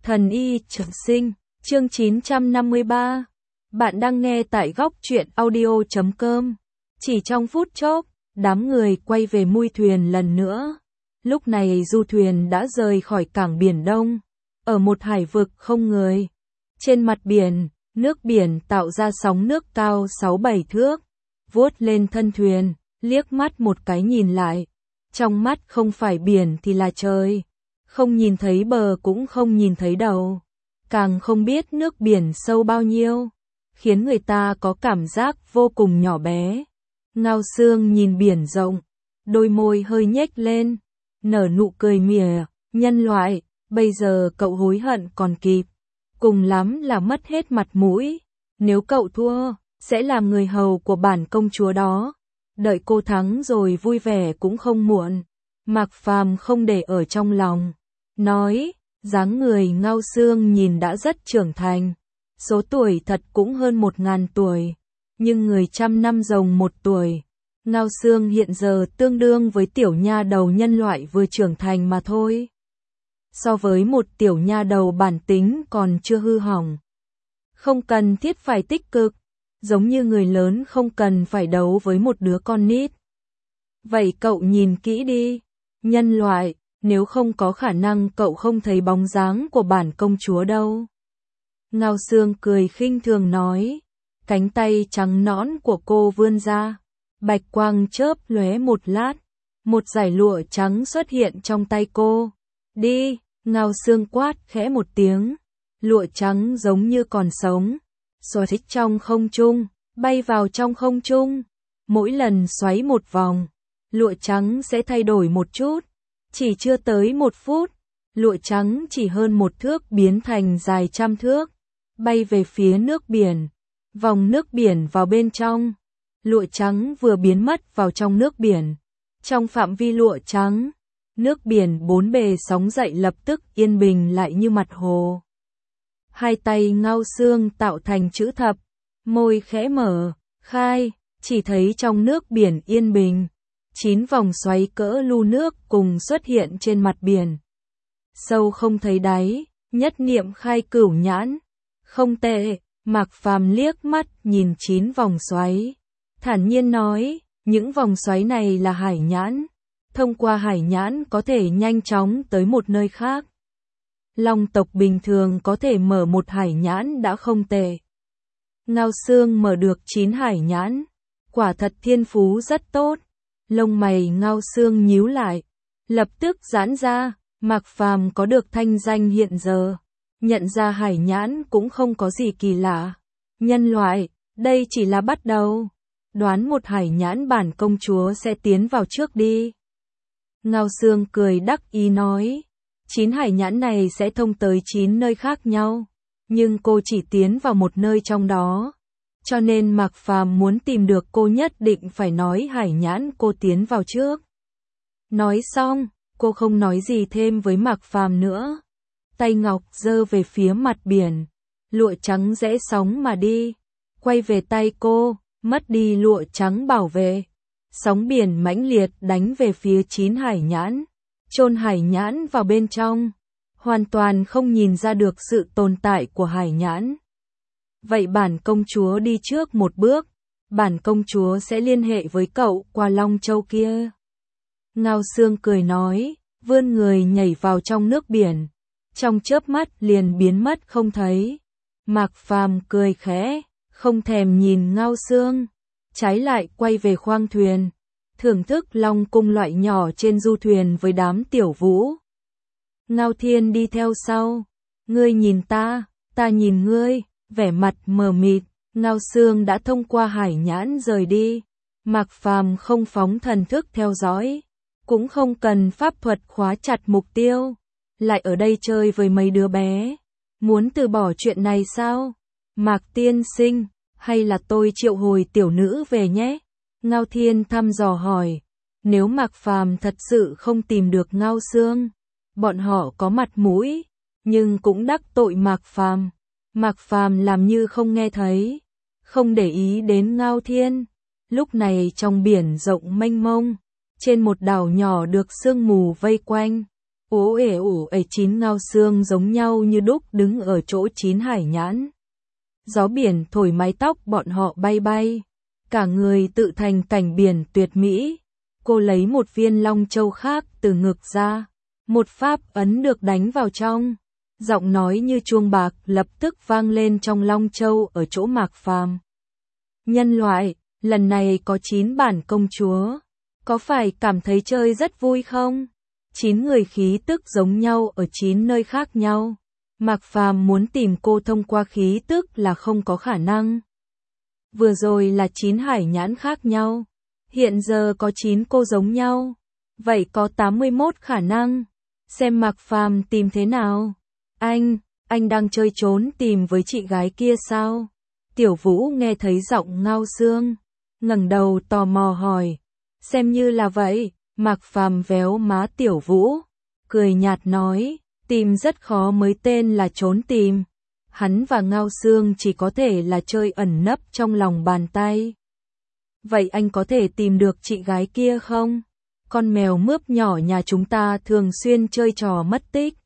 Thần y trường sinh, chương 953. Bạn đang nghe tại góc truyện audio.com. Chỉ trong phút chốc, đám người quay về mui thuyền lần nữa. Lúc này du thuyền đã rời khỏi cảng Biển Đông, ở một hải vực không người. Trên mặt biển, nước biển tạo ra sóng nước cao 6-7 thước, vuốt lên thân thuyền, liếc mắt một cái nhìn lại. Trong mắt không phải biển thì là trời. Không nhìn thấy bờ cũng không nhìn thấy đầu, càng không biết nước biển sâu bao nhiêu, khiến người ta có cảm giác vô cùng nhỏ bé. Ngao Sương nhìn biển rộng, đôi môi hơi nhếch lên, nở nụ cười mỉa, nhân loại, bây giờ cậu hối hận còn kịp, cùng lắm là mất hết mặt mũi, nếu cậu thua, sẽ làm người hầu của bản công chúa đó, đợi cô thắng rồi vui vẻ cũng không muộn. Mạc Phàm không để ở trong lòng, nói, dáng người Ngao Sương nhìn đã rất trưởng thành, số tuổi thật cũng hơn 1000 tuổi, nhưng người trăm năm rồng 1 tuổi. Ngao Sương hiện giờ tương đương với tiểu nha đầu nhân loại vừa trưởng thành mà thôi. So với một tiểu nha đầu bản tính còn chưa hư hỏng, không cần thiết phải tích cực, giống như người lớn không cần phải đấu với một đứa con nít. Vậy cậu nhìn kỹ đi, nhân loại, nếu không có khả năng cậu không thấy bóng dáng của bản công chúa đâu. Ngao Sương cười khinh thường nói, cánh tay trắng nõn của cô vươn ra, bạch quang chớp lóe một lát, một dải lụa trắng xuất hiện trong tay cô. Đi, Ngao Sương quát khẽ một tiếng, lụa trắng giống như còn sống, xoay thích trong không trung, bay vào trong không trung. Mỗi lần xoáy một vòng, lụa trắng sẽ thay đổi một chút. Chỉ chưa tới 1 phút, lụa trắng chỉ hơn 1 thước biến thành dài trăm thước, bay về phía nước biển, vòng nước biển vào bên trong. Lụa trắng vừa biến mất vào trong nước biển. Trong phạm vi lụa trắng, nước biển bốn bề sóng dậy lập tức yên bình lại như mặt hồ. Hai tay Ngao Sương tạo thành chữ thập, môi khẽ mở, khai, chỉ thấy trong nước biển yên bình. 9 vòng xoáy cỡ lu nước cùng xuất hiện trên mặt biển. Sâu không thấy đáy, nhất niệm khai cửu nhãn. Không tệ, Mạc Phàm liếc mắt nhìn 9 vòng xoáy. Thản nhiên nói, những vòng xoáy này là hải nhãn. Thông qua hải nhãn có thể nhanh chóng tới một nơi khác. Long tộc bình thường có thể mở một hải nhãn đã không tệ. Ngao Sương mở được 9 hải nhãn. Quả thật thiên phú rất tốt. Lông mày Ngao Sương nhíu lại, lập tức giãn ra. Mạc Phàm có được thanh danh hiện giờ, nhận ra hải nhãn cũng không có gì kỳ lạ. Nhân loại, đây chỉ là bắt đầu. Đoán một hải nhãn bản công chúa sẽ tiến vào trước đi. Ngao Sương cười đắc ý nói, 9 hải nhãn này sẽ thông tới 9 nơi khác nhau, nhưng cô chỉ tiến vào một nơi trong đó. Cho nên Mạc Phàm muốn tìm được cô nhất định phải nói hải nhãn cô tiến vào trước. Nói xong, cô không nói gì thêm với Mạc Phàm nữa. Tay ngọc giơ về phía mặt biển, lụa trắng rẽ sóng mà đi, quay về tay cô, mất đi lụa trắng bảo vệ. Sóng biển mãnh liệt đánh về phía 9 hải nhãn, chôn hải nhãn vào bên trong, hoàn toàn không nhìn ra được sự tồn tại của hải nhãn. Vậy bản công chúa đi trước một bước, bản công chúa sẽ liên hệ với cậu qua Long Châu kia. Ngao Sương cười nói, vươn người nhảy vào trong nước biển, trong chớp mắt liền biến mất không thấy. Mạc Phàm cười khẽ, không thèm nhìn Ngao Sương, trái lại quay về khoang thuyền, thưởng thức long cung loại nhỏ trên du thuyền với đám tiểu vũ. Ngao Thiên đi theo sau, ngươi nhìn ta nhìn ngươi. Vẻ mặt mờ mịt, Ngao Sương đã thông qua hải nhãn rời đi. Mạc Phàm không phóng thần thức theo dõi, cũng không cần pháp thuật khóa chặt mục tiêu, lại ở đây chơi với mấy đứa bé. Muốn từ bỏ chuyện này sao? Mạc tiên sinh, hay là tôi triệu hồi tiểu nữ về nhé? Ngao Thiên thăm dò hỏi. Nếu Mạc Phàm thật sự không tìm được Ngao Sương, bọn họ có mặt mũi, nhưng cũng đắc tội Mạc Phàm. Mạc Phàm làm như không nghe thấy, không để ý đến Ngao Thiên. Lúc này trong biển rộng mênh mông, trên một đảo nhỏ được sương mù vây quanh, ủ ể 9 Ngao Sương giống nhau như đúc đứng ở chỗ 9 Hải Nhãn. Gió biển thổi mái tóc bọn họ bay bay. Cả người tự thành cảnh biển tuyệt mỹ. Cô lấy một viên long châu khác từ ngực ra. Một pháp ấn được đánh vào trong. Giọng nói như chuông bạc lập tức vang lên trong long châu ở chỗ Mạc Phàm. Nhân loại, lần này có 9 bản công chúa. Có phải cảm thấy chơi rất vui không? 9 người khí tức giống nhau ở 9 nơi khác nhau. Mạc Phàm muốn tìm cô thông qua khí tức là không có khả năng. Vừa rồi là 9 hải nhãn khác nhau. Hiện giờ có 9 cô giống nhau. Vậy có 81 khả năng. Xem Mạc Phàm tìm thế nào. Anh đang chơi trốn tìm với chị gái kia sao? Tiểu Vũ nghe thấy giọng Ngao Sương. Ngẩng đầu tò mò hỏi. Xem như là vậy. Mạc Phàm véo má Tiểu Vũ. Cười nhạt nói. Tìm rất khó mới tên là trốn tìm. Hắn và Ngao Sương chỉ có thể là chơi ẩn nấp trong lòng bàn tay. Vậy anh có thể tìm được chị gái kia không? Con mèo mướp nhỏ nhà chúng ta thường xuyên chơi trò mất tích.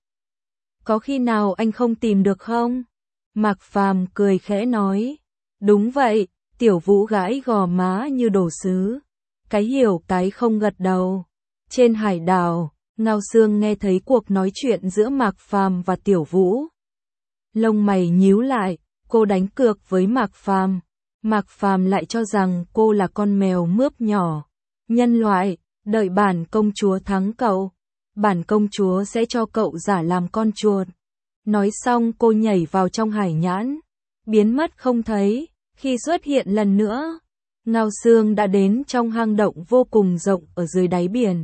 Có khi nào anh không tìm được không? Mạc Phàm cười khẽ nói. Đúng vậy, Tiểu Vũ gãi gò má như đồ sứ. Cái hiểu cái không gật đầu. Trên hải đảo, Ngao Sương nghe thấy cuộc nói chuyện giữa Mạc Phàm và Tiểu Vũ. Lông mày nhíu lại, cô đánh cược với Mạc Phàm. Mạc Phàm lại cho rằng cô là con mèo mướp nhỏ. Nhân loại, đợi bản công chúa thắng cậu. Bản công chúa sẽ cho cậu giả làm con chuột. Nói xong cô nhảy vào trong hải nhãn. Biến mất không thấy. Khi xuất hiện lần nữa, Ngao Sương đã đến trong hang động vô cùng rộng ở dưới đáy biển.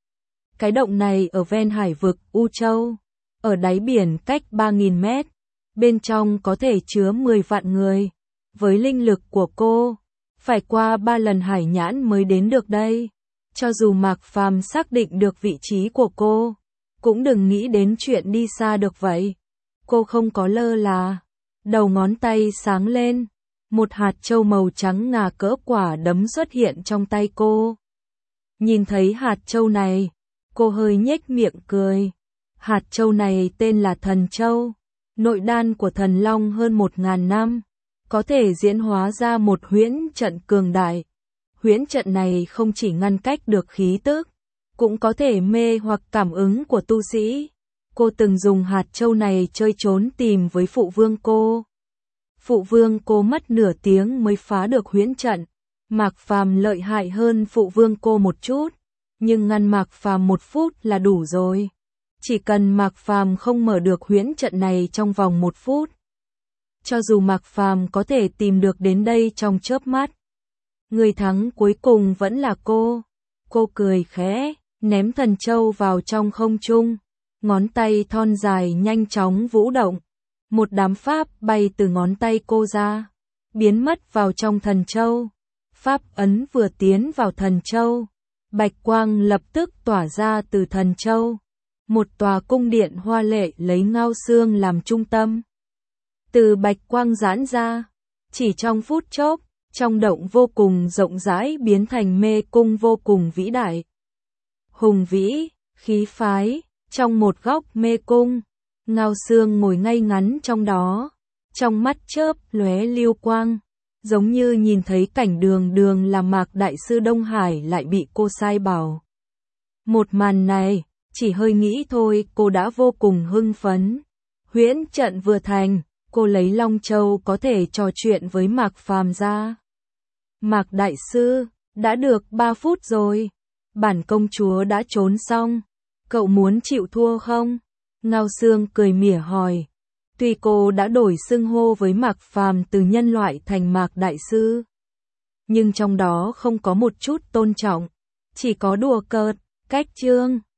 Cái động này ở ven hải vực U Châu. Ở đáy biển cách 3.000 mét. Bên trong có thể chứa 10 vạn người. Với linh lực của cô, phải qua 3 lần hải nhãn mới đến được đây. Cho dù Mạc Phàm xác định được vị trí của cô, cũng đừng nghĩ đến chuyện đi xa được vậy. Cô không có lơ là. Đầu ngón tay sáng lên. Một hạt châu màu trắng ngà cỡ quả đấm xuất hiện trong tay cô. Nhìn thấy hạt châu này, cô hơi nhếch miệng cười. Hạt châu này tên là Thần Châu. Nội đan của thần long hơn 1.000 năm. Có thể diễn hóa ra một huyễn trận cường đại. Huyễn trận này không chỉ ngăn cách được khí tức, cũng có thể mê hoặc cảm ứng của tu sĩ. Cô từng dùng hạt châu này chơi trốn tìm với phụ vương cô. Phụ vương cô mất nửa tiếng mới phá được huyễn trận. Mạc Phàm lợi hại hơn phụ vương cô một chút, nhưng ngăn Mạc Phàm 1 phút là đủ rồi. Chỉ cần Mạc Phàm không mở được huyễn trận này trong vòng 1 phút. Cho dù Mạc Phàm có thể tìm được đến đây trong chớp mắt, người thắng cuối cùng vẫn là cô. Cô cười khẽ, ném thần châu vào trong không trung. Ngón tay thon dài nhanh chóng vũ động. Một đám pháp bay từ ngón tay cô ra, biến mất vào trong thần châu. Pháp ấn vừa tiến vào thần châu, bạch quang lập tức tỏa ra từ thần châu. Một tòa cung điện hoa lệ lấy Ngao Sương làm trung tâm. Từ bạch quang giãn ra, chỉ trong phút chốc, trong động vô cùng rộng rãi biến thành mê cung vô cùng vĩ đại. Hùng vĩ, khí phái, trong một góc mê cung, Ngao Sương ngồi ngay ngắn trong đó, trong mắt chớp lóe lưu quang, giống như nhìn thấy cảnh đường đường là Mạc Đại Sư Đông Hải lại bị cô sai bảo. Một màn này, chỉ hơi nghĩ thôi cô đã vô cùng hưng phấn. Huyễn trận vừa thành, cô lấy Long Châu có thể trò chuyện với Mạc Phàm ra. Mạc Đại Sư, đã được 3 phút rồi. Bản công chúa đã trốn xong. Cậu muốn chịu thua không? Ngao Sương cười mỉa hỏi. Tuy cô đã đổi xưng hô với Mạc Phàm từ nhân loại thành Mạc Đại Sư, nhưng trong đó không có một chút tôn trọng, chỉ có đùa cợt, cách chương.